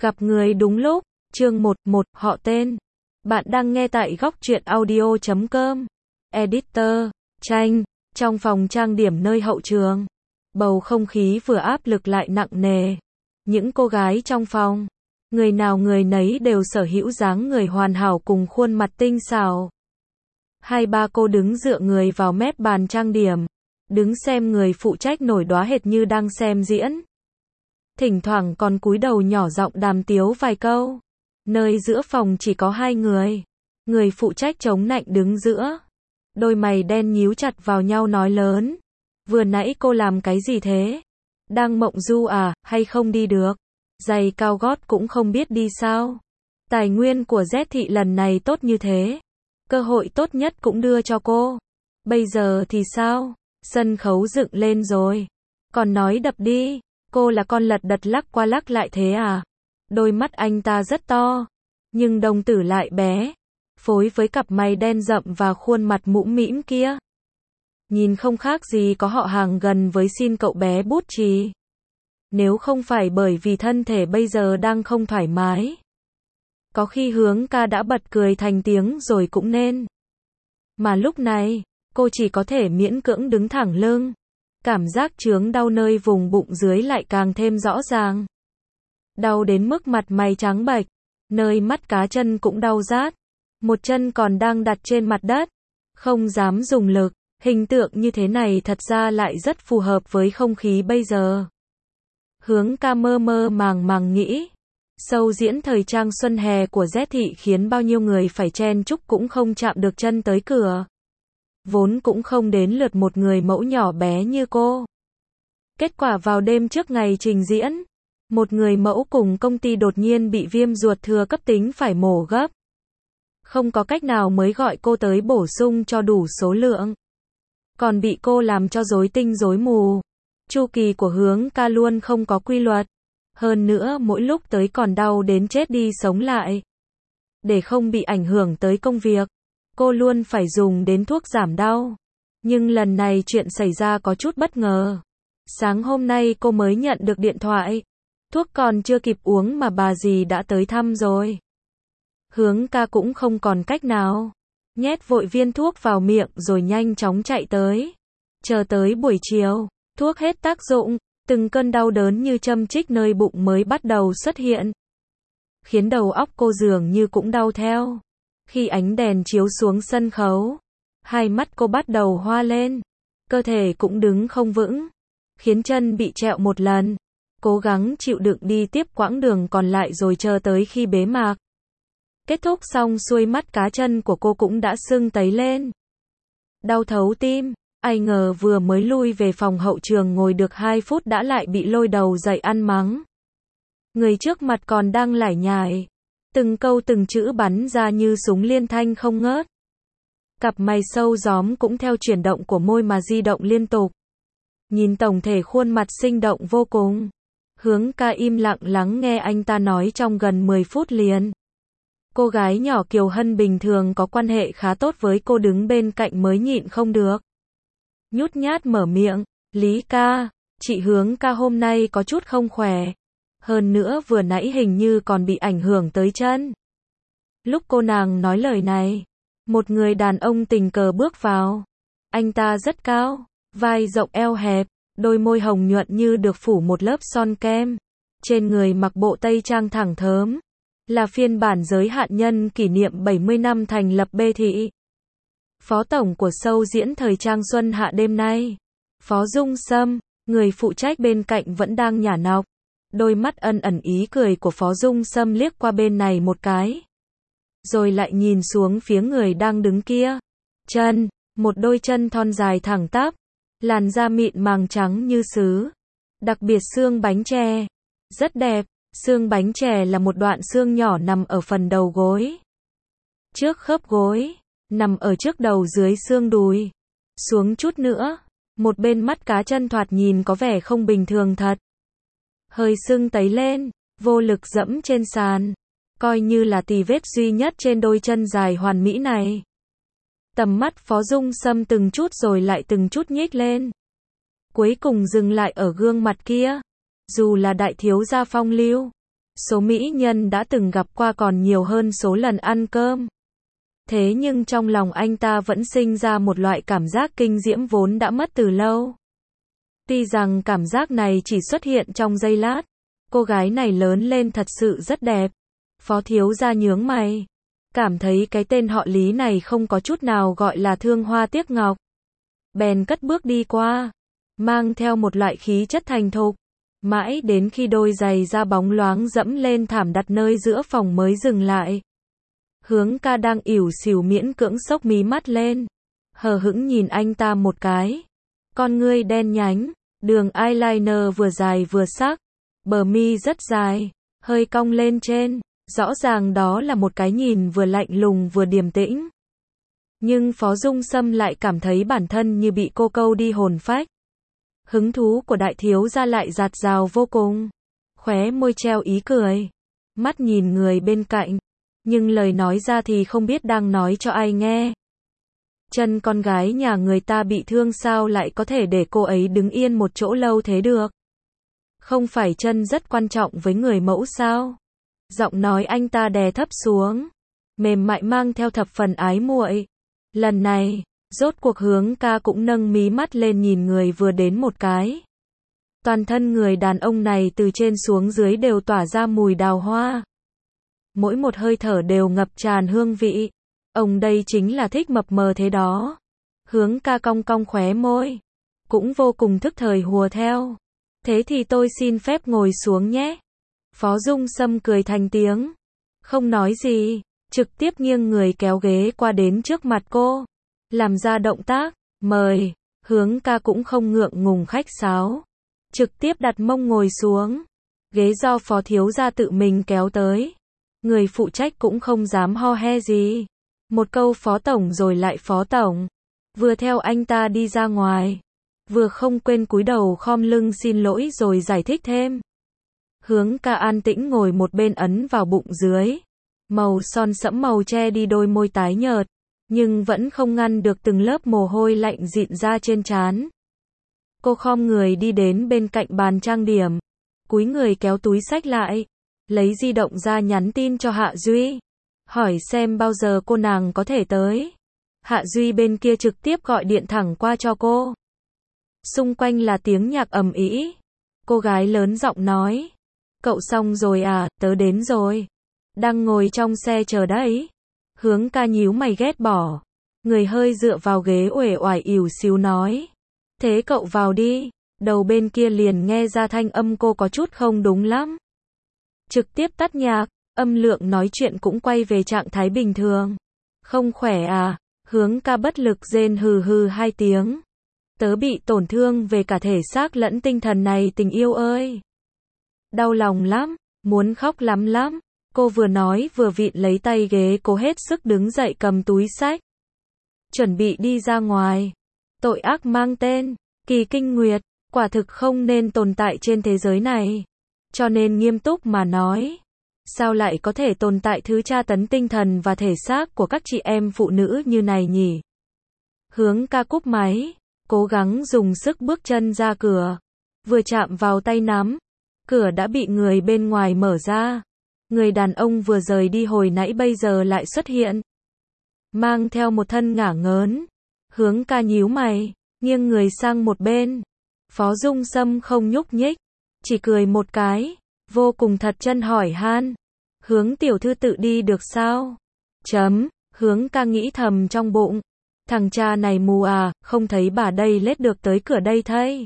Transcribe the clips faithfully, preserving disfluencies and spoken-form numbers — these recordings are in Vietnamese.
Gặp người đúng lúc, chương một một, họ tên. Bạn đang nghe tại góc truyện audio chấm com. Editor, Tranh, trong phòng trang điểm nơi hậu trường. Bầu không khí vừa áp lực lại nặng nề. Những cô gái trong phòng, người nào người nấy đều sở hữu dáng người hoàn hảo cùng khuôn mặt tinh xảo. Hai ba cô đứng dựa người vào mép bàn trang điểm, đứng xem người phụ trách nổi đóa hệt như đang xem diễn. Thỉnh thoảng còn cúi đầu nhỏ giọng đàm tiếu vài câu. Nơi giữa phòng chỉ có hai người. Người phụ trách chống nạnh đứng giữa. Đôi mày đen nhíu chặt vào nhau nói lớn. Vừa nãy cô làm cái gì thế? Đang mộng du à, hay không đi được? Giày cao gót cũng không biết đi sao? Tài nguyên của Z thị lần này tốt như thế. Cơ hội tốt nhất cũng đưa cho cô. Bây giờ thì sao? Sân khấu dựng lên rồi. Còn nói đập đi. Cô là con lật đật lắc qua lắc lại thế à? Đôi mắt anh ta rất to, nhưng đồng tử lại bé, phối với cặp mày đen rậm và khuôn mặt mũm mĩm kia. Nhìn không khác gì có họ hàng gần với xin cậu bé bút chì. Nếu không phải bởi vì thân thể bây giờ đang không thoải mái, có khi Hướng ca đã bật cười thành tiếng rồi cũng nên. Mà lúc này, cô chỉ có thể miễn cưỡng đứng thẳng lưng. Cảm giác chướng đau nơi vùng bụng dưới lại càng thêm rõ ràng. Đau đến mức mặt mày trắng bệch, nơi mắt cá chân cũng đau rát. Một chân còn đang đặt trên mặt đất, không dám dùng lực. Hình tượng như thế này thật ra lại rất phù hợp với không khí bây giờ. Hướng ca mơ mơ màng màng nghĩ. Show diễn thời trang xuân hè của Z thị khiến bao nhiêu người phải chen chúc cũng không chạm được chân tới cửa. Vốn cũng không đến lượt một người mẫu nhỏ bé như cô. Kết quả vào đêm trước ngày trình diễn, một người mẫu cùng công ty đột nhiên bị viêm ruột thừa cấp tính phải mổ gấp. Không có cách nào mới gọi cô tới bổ sung cho đủ số lượng. Còn bị cô làm cho rối tinh rối mù. Chu kỳ của Hướng ca luôn không có quy luật. Hơn nữa mỗi lúc tới còn đau đến chết đi sống lại. Để không bị ảnh hưởng tới công việc, cô luôn phải dùng đến thuốc giảm đau. Nhưng lần này chuyện xảy ra có chút bất ngờ. Sáng hôm nay cô mới nhận được điện thoại. Thuốc còn chưa kịp uống mà bà dì đã tới thăm rồi. Hướng ca cũng không còn cách nào. Nhét vội viên thuốc vào miệng rồi nhanh chóng chạy tới. Chờ tới buổi chiều, thuốc hết tác dụng, từng cơn đau đớn như châm chích nơi bụng mới bắt đầu xuất hiện. Khiến đầu óc cô dường như cũng đau theo. Khi ánh đèn chiếu xuống sân khấu, hai mắt cô bắt đầu hoa lên. Cơ thể cũng đứng không vững, khiến chân bị trẹo một lần. Cố gắng chịu đựng đi tiếp quãng đường còn lại rồi chờ tới khi bế mạc. Kết thúc xong xuôi mắt cá chân của cô cũng đã sưng tấy lên. Đau thấu tim, ai ngờ vừa mới lui về phòng hậu trường ngồi được hai phút đã lại bị lôi đầu dậy ăn mắng. Người trước mặt còn đang lải nhải. Từng câu từng chữ bắn ra như súng liên thanh không ngớt. Cặp mày sâu gióm cũng theo chuyển động của môi mà di động liên tục. Nhìn tổng thể khuôn mặt sinh động vô cùng. Hướng ca im lặng lắng nghe anh ta nói trong gần mười phút liền. Cô gái nhỏ Kiều Hân bình thường có quan hệ khá tốt với cô đứng bên cạnh mới nhịn không được. Nhút nhát mở miệng, Lý ca, chị Hướng ca hôm nay có chút không khỏe. Hơn nữa vừa nãy hình như còn bị ảnh hưởng tới chân. Lúc cô nàng nói lời này, một người đàn ông tình cờ bước vào. Anh ta rất cao, vai rộng eo hẹp, đôi môi hồng nhuận như được phủ một lớp son kem. Trên người mặc bộ tây trang thẳng thớm, là phiên bản giới hạn nhân kỷ niệm bảy mươi năm thành lập B thị. Phó tổng của show diễn thời trang xuân hạ đêm nay, Phó Dung Sâm, người phụ trách bên cạnh vẫn đang nhả nọc. Đôi mắt ân ẩn ý cười của Phó Dung Sâm liếc qua bên này một cái. Rồi lại nhìn xuống phía người đang đứng kia. Chân, một đôi chân thon dài thẳng tắp, làn da mịn màng trắng như sứ. Đặc biệt xương bánh chè, rất đẹp. Xương bánh chè là một đoạn xương nhỏ nằm ở phần đầu gối. Trước khớp gối, nằm ở trước đầu dưới xương đùi. Xuống chút nữa, một bên mắt cá chân thoạt nhìn có vẻ không bình thường thật. Hơi sưng tấy lên, vô lực dẫm trên sàn. Coi như là tì vết duy nhất trên đôi chân dài hoàn mỹ này. Tầm mắt Phó Dung Sâm từng chút rồi lại từng chút nhích lên. Cuối cùng dừng lại ở gương mặt kia. Dù là đại thiếu gia phong lưu, Số mỹ nhân đã từng gặp qua còn nhiều hơn số lần ăn cơm. Thế nhưng trong lòng anh ta vẫn sinh ra một loại cảm giác kinh diễm vốn đã mất từ lâu. Tuy rằng cảm giác này chỉ xuất hiện trong giây lát, cô gái này lớn lên thật sự rất đẹp. Phó thiếu gia nhướng mày, cảm thấy cái tên họ Lý này không có chút nào gọi là thương hoa tiếc ngọc. Bèn cất bước đi qua, mang theo một loại khí chất thành thục, mãi đến khi đôi giày da bóng loáng dẫm lên thảm đặt nơi giữa phòng mới dừng lại. Hướng ca đang ỉu xìu miễn cưỡng xốc mí mắt lên, hờ hững nhìn anh ta một cái. Con ngươi đen nhánh, đường eyeliner vừa dài vừa sắc, bờ mi rất dài, hơi cong lên trên, rõ ràng đó là một cái nhìn vừa lạnh lùng vừa điềm tĩnh. Nhưng Phó Dung Sâm lại cảm thấy bản thân như bị cô câu đi hồn phách. Hứng thú của đại thiếu gia lại dạt dào vô cùng, khóe môi treo ý cười, mắt nhìn người bên cạnh, nhưng lời nói ra thì không biết đang nói cho ai nghe. Chân con gái nhà người ta bị thương sao lại có thể để cô ấy đứng yên một chỗ lâu thế được? Không phải chân rất quan trọng với người mẫu sao? Giọng nói anh ta đè thấp xuống, mềm mại mang theo thập phần ái muội. Lần này, rốt cuộc Hướng ca cũng nâng mí mắt lên nhìn người vừa đến một cái. Toàn thân người đàn ông này từ trên xuống dưới đều tỏa ra mùi đào hoa. Mỗi một hơi thở đều ngập tràn hương vị. Ông đây chính là thích mập mờ thế đó. Hướng ca cong cong khóe môi, cũng vô cùng thức thời hùa theo. Thế thì tôi xin phép ngồi xuống nhé. Phó Dung Sâm cười thành tiếng, không nói gì, trực tiếp nghiêng người kéo ghế qua đến trước mặt cô, làm ra động tác, mời. Hướng ca cũng không ngượng ngùng khách sáo, trực tiếp đặt mông ngồi xuống. Ghế do phó thiếu gia tự mình kéo tới. Người phụ trách cũng không dám ho he gì. Một câu phó tổng rồi lại phó tổng. Vừa theo anh ta đi ra ngoài, vừa không quên cúi đầu khom lưng xin lỗi rồi giải thích thêm. Hướng ca an tĩnh ngồi một bên ấn vào bụng dưới. Màu son sẫm màu che đi đôi môi tái nhợt, nhưng vẫn không ngăn được từng lớp mồ hôi lạnh dịn ra trên trán. Cô khom người đi đến bên cạnh bàn trang điểm, cúi người kéo túi xách lại, lấy di động ra nhắn tin cho Hạ Duy, hỏi xem bao giờ cô nàng có thể tới. Hạ Duy bên kia trực tiếp gọi điện thẳng qua cho cô. Xung quanh là tiếng nhạc ầm ĩ. Cô gái lớn giọng nói, cậu xong rồi à, tớ đến rồi. Đang ngồi trong xe chờ đấy. Hướng ca nhíu mày ghét bỏ, người hơi dựa vào ghế uể oải ỉu xìu nói, thế cậu vào đi. Đầu bên kia liền nghe ra thanh âm cô có chút không đúng lắm. Trực tiếp tắt nhạc, âm lượng nói chuyện cũng quay về trạng thái bình thường. Không khỏe à? Hướng ca bất lực rên hừ hừ hai tiếng. Tớ bị tổn thương về cả thể xác lẫn tinh thần này tình yêu ơi. Đau lòng lắm, muốn khóc lắm lắm. Cô vừa nói vừa vịn lấy tay ghế, cố hết sức đứng dậy cầm túi xách, chuẩn bị đi ra ngoài. Tội ác mang tên Kỳ Kinh Nguyệt, quả thực không nên tồn tại trên thế giới này. Cho nên nghiêm túc mà nói, sao lại có thể tồn tại thứ tra tấn tinh thần và thể xác của các chị em phụ nữ như này nhỉ? Hướng ca cúp máy, cố gắng dùng sức bước chân ra cửa. Vừa chạm vào tay nắm, cửa đã bị người bên ngoài mở ra. Người đàn ông vừa rời đi hồi nãy bây giờ lại xuất hiện, mang theo một thân ngả ngớn. Hướng ca nhíu mày, nghiêng người sang một bên. Phó Dung Sâm không nhúc nhích, chỉ cười một cái, vô cùng thật chân hỏi han, Hướng tiểu thư tự đi được sao? Chấm, Hướng ca nghĩ thầm trong bụng, thằng cha này mù à, không thấy bà đây lết được tới cửa đây thay.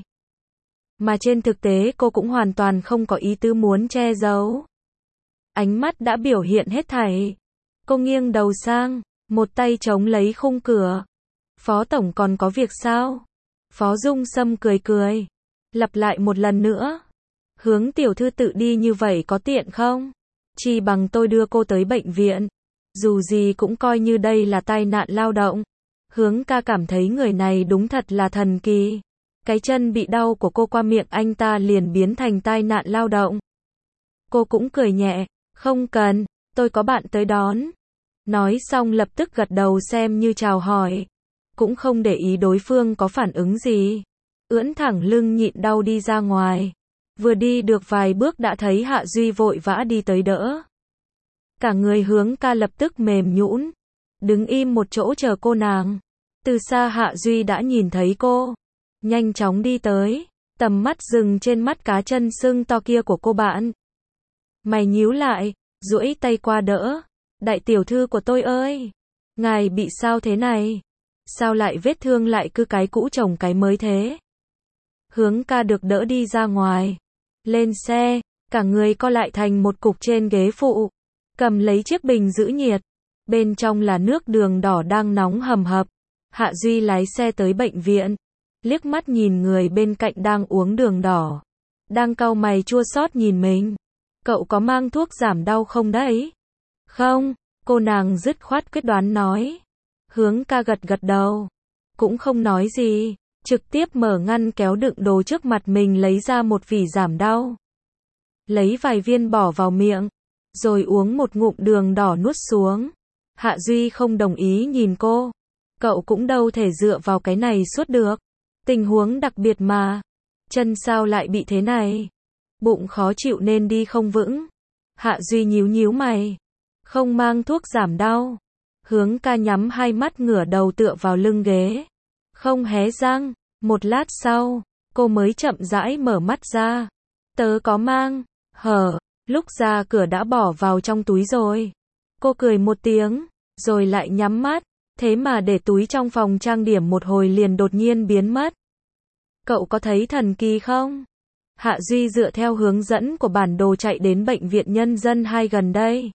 Mà trên thực tế cô cũng hoàn toàn không có ý tứ muốn che giấu. Ánh mắt đã biểu hiện hết thảy. Cô nghiêng đầu sang, một tay chống lấy khung cửa. Phó tổng còn có việc sao? Phó Dung Sâm cười cười, lặp lại một lần nữa. Hướng tiểu thư tự đi như vậy có tiện không? Chỉ bằng tôi đưa cô tới bệnh viện. Dù gì cũng coi như đây là tai nạn lao động. Hướng ca cảm thấy người này đúng thật là thần kỳ. Cái chân bị đau của cô qua miệng anh ta liền biến thành tai nạn lao động. Cô cũng cười nhẹ, không cần, tôi có bạn tới đón. Nói xong lập tức gật đầu xem như chào hỏi. Cũng không để ý đối phương có phản ứng gì. Ưỡn thẳng lưng nhịn đau đi ra ngoài. Vừa đi được vài bước đã thấy Hạ Duy vội vã đi tới đỡ. Cả người Hướng ca lập tức mềm nhũn, đứng im một chỗ chờ cô nàng. Từ xa Hạ Duy đã nhìn thấy cô, nhanh chóng đi tới, tầm mắt dừng trên mắt cá chân sưng to kia của cô bạn. Mày nhíu lại, duỗi tay qua đỡ. Đại tiểu thư của tôi ơi, ngài bị sao thế này? Sao lại vết thương lại cứ cái cũ chồng cái mới thế? Hướng ca được đỡ đi ra ngoài, lên xe, cả người co lại thành một cục trên ghế phụ, cầm lấy chiếc bình giữ nhiệt, bên trong là nước đường đỏ đang nóng hầm hập. Hạ Duy lái xe tới bệnh viện, liếc mắt nhìn người bên cạnh đang uống đường đỏ, đang cau mày chua xót nhìn mình. Cậu có mang thuốc giảm đau không đấy? Không, cô nàng dứt khoát quyết đoán nói. Hướng ca gật gật đầu, cũng không nói gì, trực tiếp mở ngăn kéo đựng đồ trước mặt mình lấy ra một vỉ giảm đau. Lấy vài viên bỏ vào miệng, rồi uống một ngụm đường đỏ nuốt xuống. Hạ Duy không đồng ý nhìn cô. Cậu cũng đâu thể dựa vào cái này suốt được. Tình huống đặc biệt mà. Chân sao lại bị thế này? Bụng khó chịu nên đi không vững. Hạ Duy nhíu nhíu mày. Không mang thuốc giảm đau. Hướng ca nhắm hai mắt ngửa đầu tựa vào lưng ghế. Không hé răng. Một lát sau, cô mới chậm rãi mở mắt ra. Tớ có mang. Hở, lúc ra cửa đã bỏ vào trong túi rồi. Cô cười một tiếng, rồi lại nhắm mắt. Thế mà để túi trong phòng trang điểm một hồi liền đột nhiên biến mất. Cậu có thấy thần kỳ không? Hạ Duy dựa theo hướng dẫn của bản đồ chạy đến bệnh viện nhân dân hai gần đây.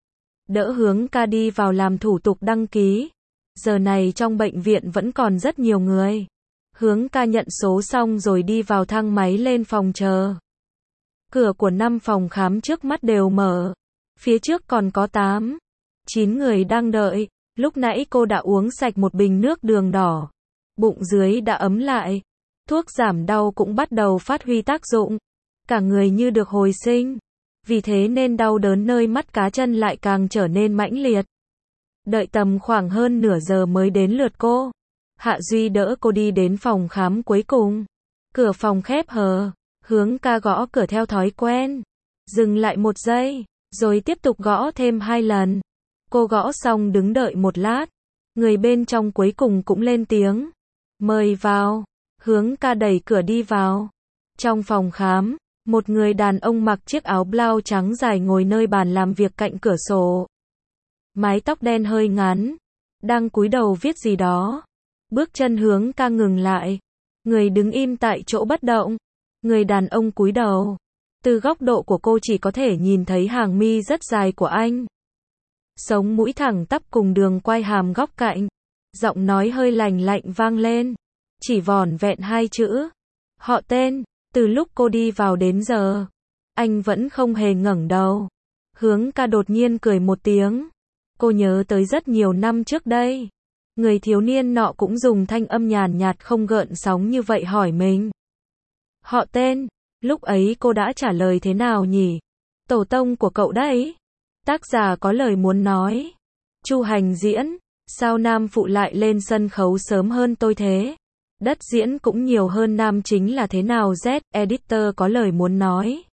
Đỡ Hướng ca đi vào làm thủ tục đăng ký. Giờ này trong bệnh viện vẫn còn rất nhiều người. Hướng ca nhận số xong rồi đi vào thang máy lên phòng chờ. Cửa của năm phòng khám trước mắt đều mở. Phía trước còn có tám, chín người đang đợi. Lúc nãy cô đã uống sạch một bình nước đường đỏ. Bụng dưới đã ấm lại. Thuốc giảm đau cũng bắt đầu phát huy tác dụng. Cả người như được hồi sinh. Vì thế nên đau đớn nơi mắt cá chân lại càng trở nên mãnh liệt. Đợi tầm khoảng hơn nửa giờ mới đến lượt cô. Hạ Duy đỡ cô đi đến phòng khám cuối cùng. Cửa phòng khép hờ. Hướng ca gõ cửa theo thói quen. Dừng lại một giây, rồi tiếp tục gõ thêm hai lần. Cô gõ xong đứng đợi một lát. Người bên trong cuối cùng cũng lên tiếng. Mời vào. Hướng ca đẩy cửa đi vào. Trong phòng khám, một người đàn ông mặc chiếc áo blau trắng dài ngồi nơi bàn làm việc cạnh cửa sổ. Mái tóc đen hơi ngắn. Đang cúi đầu viết gì đó. Bước chân Hướng ca ngừng lại. Người đứng im tại chỗ bất động. Người đàn ông cúi đầu. Từ góc độ của cô chỉ có thể nhìn thấy hàng mi rất dài của anh. Sống mũi thẳng tắp cùng đường quai hàm góc cạnh. Giọng nói hơi lành lạnh vang lên. Chỉ vỏn vẹn hai chữ. Họ tên. Từ lúc cô đi vào đến giờ, anh vẫn không hề ngẩng đầu. Hướng ca đột nhiên cười một tiếng. Cô nhớ tới rất nhiều năm trước đây. Người thiếu niên nọ cũng dùng thanh âm nhàn nhạt không gợn sóng như vậy hỏi mình. Họ tên. Lúc ấy cô đã trả lời thế nào nhỉ? Tổ tông của cậu đấy. Tác giả có lời muốn nói. Chu Hành diễn. Sao nam phụ lại lên sân khấu sớm hơn tôi thế? Đất diễn cũng nhiều hơn nam chính là thế nào? Z, editor có lời muốn nói.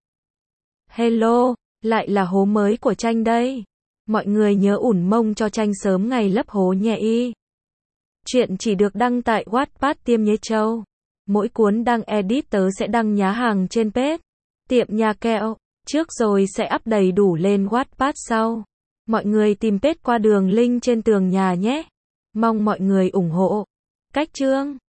Hello, lại là hố mới của Tranh đây. Mọi người nhớ ủn mông cho Tranh sớm ngày lấp hố nhẹ y. Chuyện chỉ được đăng tại Wattpad Tiêm Nhế Châu. Mỗi cuốn đăng editor sẽ đăng nhá hàng trên page Tiệm Nhà Kẹo trước rồi sẽ up đầy đủ lên Wattpad sau. Mọi người tìm page qua đường link trên tường nhà nhé. Mong mọi người ủng hộ. Cách chương